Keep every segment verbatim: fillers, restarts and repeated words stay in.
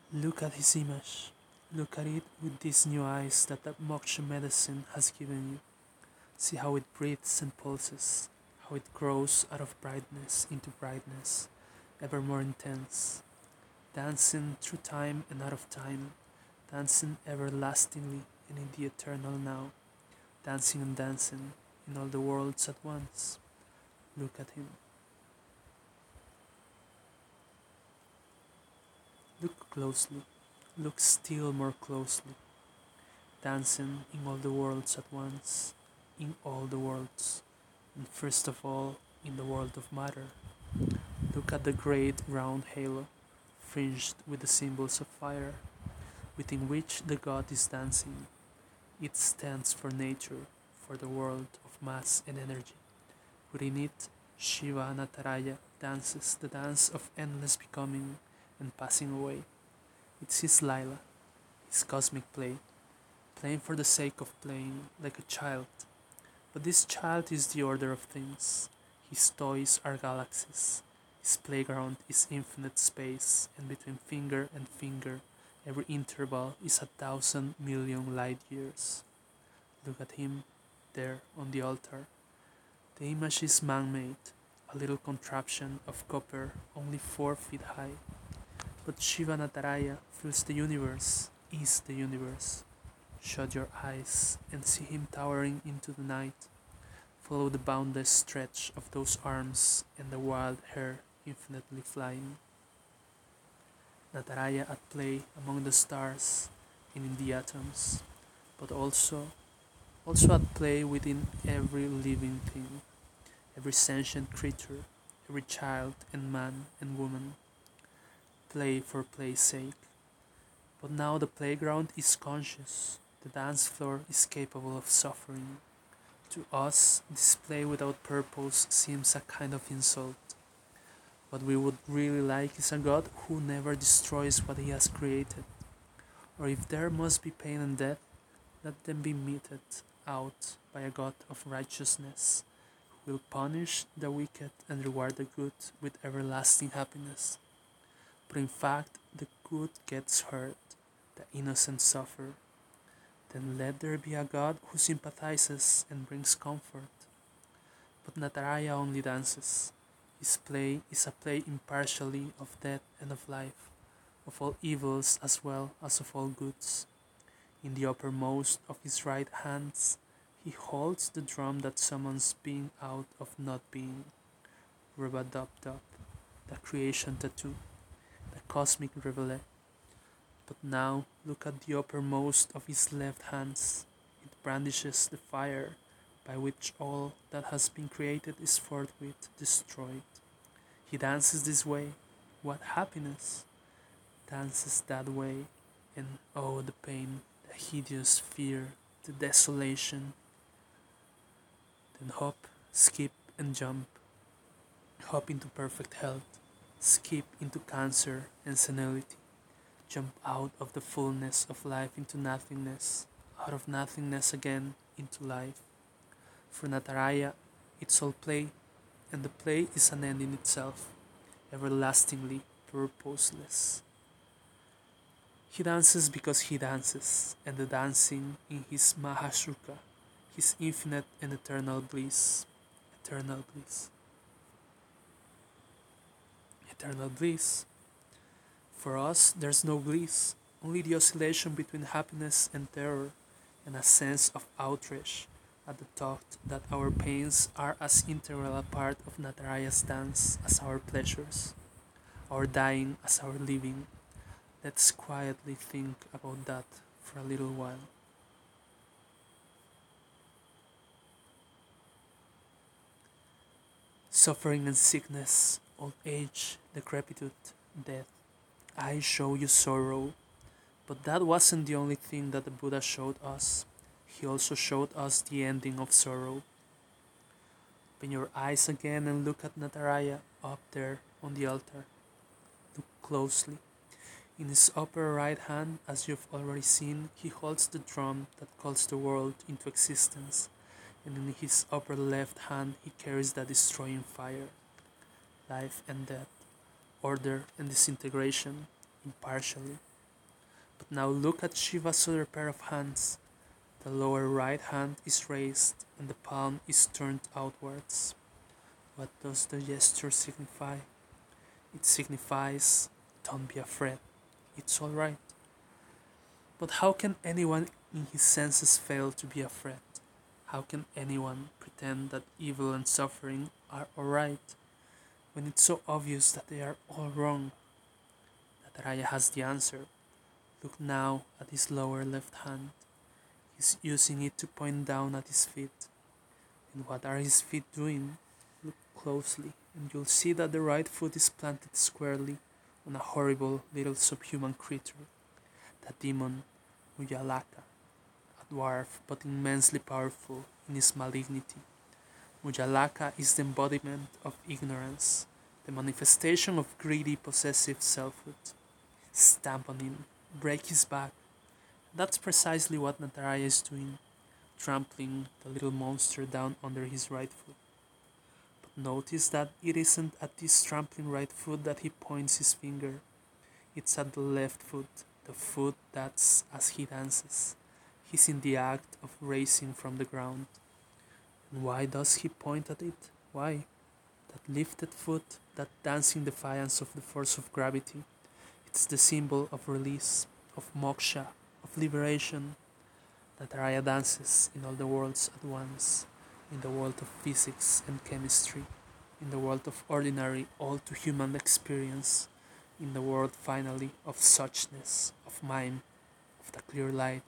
Look at his image. Look at it with these new eyes that the moksha medicine has given you. See how it breathes and pulses, how it grows out of brightness into brightness, ever more intense, dancing through time and out of time, dancing everlastingly and in the eternal now, dancing and dancing in all the worlds at once. Look at him. Look closely. Look still more closely. Dancing in all the worlds at once, in all the worlds, and first of all in the world of matter. Look at the great round halo, fringed with the symbols of fire, within which the god is dancing. It stands for nature, for the world of mass and energy. Within it, Shiva Nataraya dances the dance of endless becoming and passing away. It's his Lila, his cosmic play, playing for the sake of playing, like a child. But this child is the order of things. His toys are galaxies. His playground is infinite space, and between finger and finger, every interval is a thousand million light years. Look at him, there on the altar. The image is man made, a little contraption of copper only four feet high. But Shiva Nataraya fills the universe, is the universe. Shut your eyes and see him towering into the night. Follow the boundless stretch of those arms and the wild hair infinitely flying. Nataraya at play among the stars and in the atoms, but also also at play within every living thing, every sentient creature, every child and man and woman. Play for play's sake. But now the playground is conscious, the dance floor is capable of suffering. To us, display without purpose seems a kind of insult. What we would really like is a God who never destroys what he has created. Or if there must be pain and death, let them be meted out by a God of righteousness, who will punish the wicked and reward the good with everlasting happiness. But in fact, the good gets hurt, the innocent suffer. Then let there be a God who sympathizes and brings comfort. But Nataraya only dances. His play is a play impartially of death and of life, of all evils as well as of all goods. In the uppermost of his right hands, he holds the drum that summons being out of not being. Rub-a-dub-dub, the creation tattoo, the cosmic reveille. But now look at the uppermost of his left hands. It brandishes the fire by which all that has been created is forthwith destroyed. He dances this way. What happiness! Dances that way, and oh, the pain, the hideous fear, the desolation. Then hop, skip, and jump. Hop into perfect health, skip into cancer and senility. Jump out of the fullness of life into nothingness, out of nothingness again into life. For Nataraya, it's all play, and the play is an end in itself, everlastingly purposeless. He dances because he dances, and the dancing in his Mahashuka, his infinite and eternal bliss, eternal bliss, eternal bliss. For us, there's no bliss, only the oscillation between happiness and terror, and a sense of outrage at the thought that our pains are as integral a part of Nataraya's dance as our pleasures, our dying as our living. Let's quietly think about that for a little while. Suffering and sickness, old age, decrepitude, death. I show you sorrow. But that wasn't the only thing that the Buddha showed us. He also showed us the ending of sorrow. Open your eyes again and look at Nataraya up there on the altar. Look closely. In his upper right hand, as you've already seen, he holds the drum that calls the world into existence, and in his upper left hand he carries the destroying fire. Life and death, order and disintegration, impartially. But now look at Shiva's other pair of hands. The lower right hand is raised and the palm is turned outwards. What does the gesture signify? It signifies, don't be afraid, it's alright. But how can anyone in his senses fail to be afraid? How can anyone pretend that evil and suffering are alright when it's so obvious that they are all wrong? Nataraya has the answer. Look now at his lower left hand. He's using it to point down at his feet. And what are his feet doing? Look closely, and you'll see that the right foot is planted squarely on a horrible little subhuman creature, the demon Muyalaka, a dwarf but immensely powerful in his malignity. Muyalaka is the embodiment of ignorance, the manifestation of greedy, possessive selfhood. Stamp on him, break his back. That's precisely what Nataraya is doing, trampling the little monster down under his right foot. But notice that it isn't at this trampling right foot that he points his finger. It's at the left foot, the foot that's as he dances. He's in the act of raising from the ground. And why does he point at it? Why? That lifted foot, that dancing defiance of the force of gravity. It's the symbol of release, of moksha, of liberation. Nataraya dances in all the worlds at once, in the world of physics and chemistry, in the world of ordinary, all-too-human experience, in the world finally of suchness, of mime, of the clear light.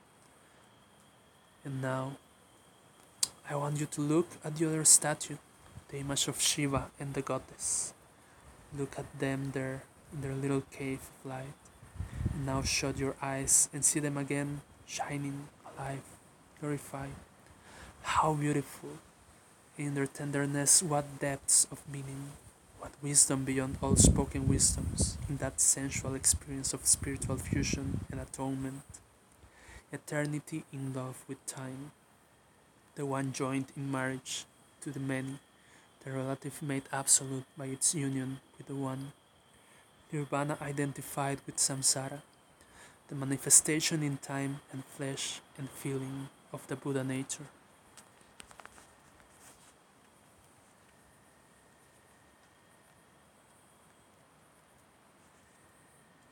And now, I want you to look at the other statue, the image of Shiva and the goddess. Look at them there in their little cave of light. And now shut your eyes and see them again, shining, alive, glorified. How beautiful! In their tenderness, what depths of meaning, what wisdom beyond all spoken wisdoms in that sensual experience of spiritual fusion and atonement. Eternity in love with time, the one joined in marriage to the many, the relative made absolute by its union with the one. Nirvana identified with samsara, the manifestation in time and flesh and feeling of the Buddha nature.